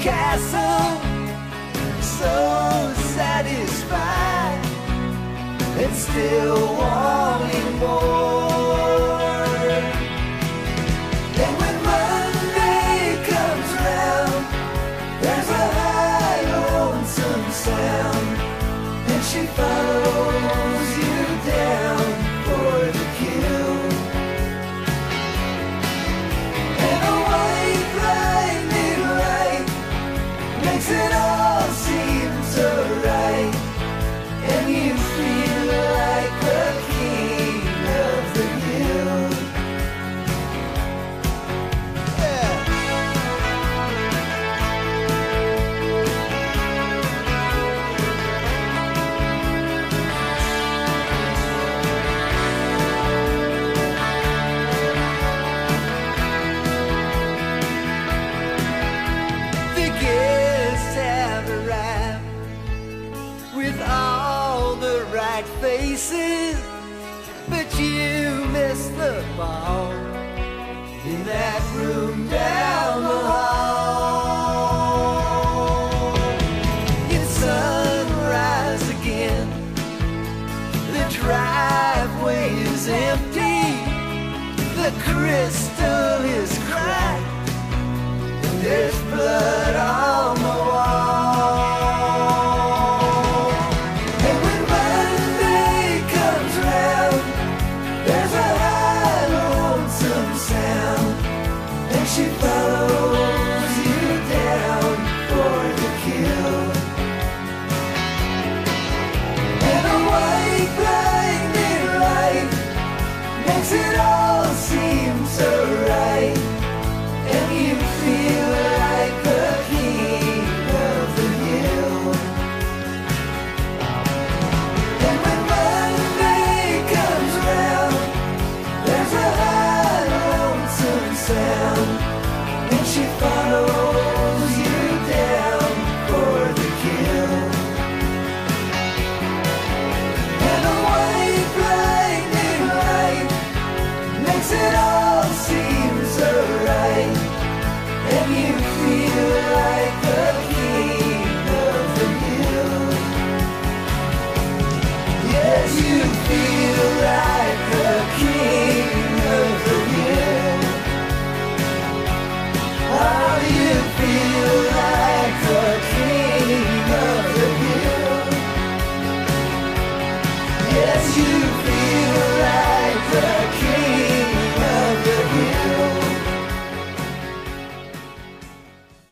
castle, so satisfied and still wanting more. And when Monday comes round, there's a high lonesome sound, and she follows you down for the kill. And a white blinded light makes it all seem so right, and you feel like the king of the hill. The guests have arrived with all the right faces, but you missed the ball in that room down the hall. It's sunrise again, the driveway is empty, the crisp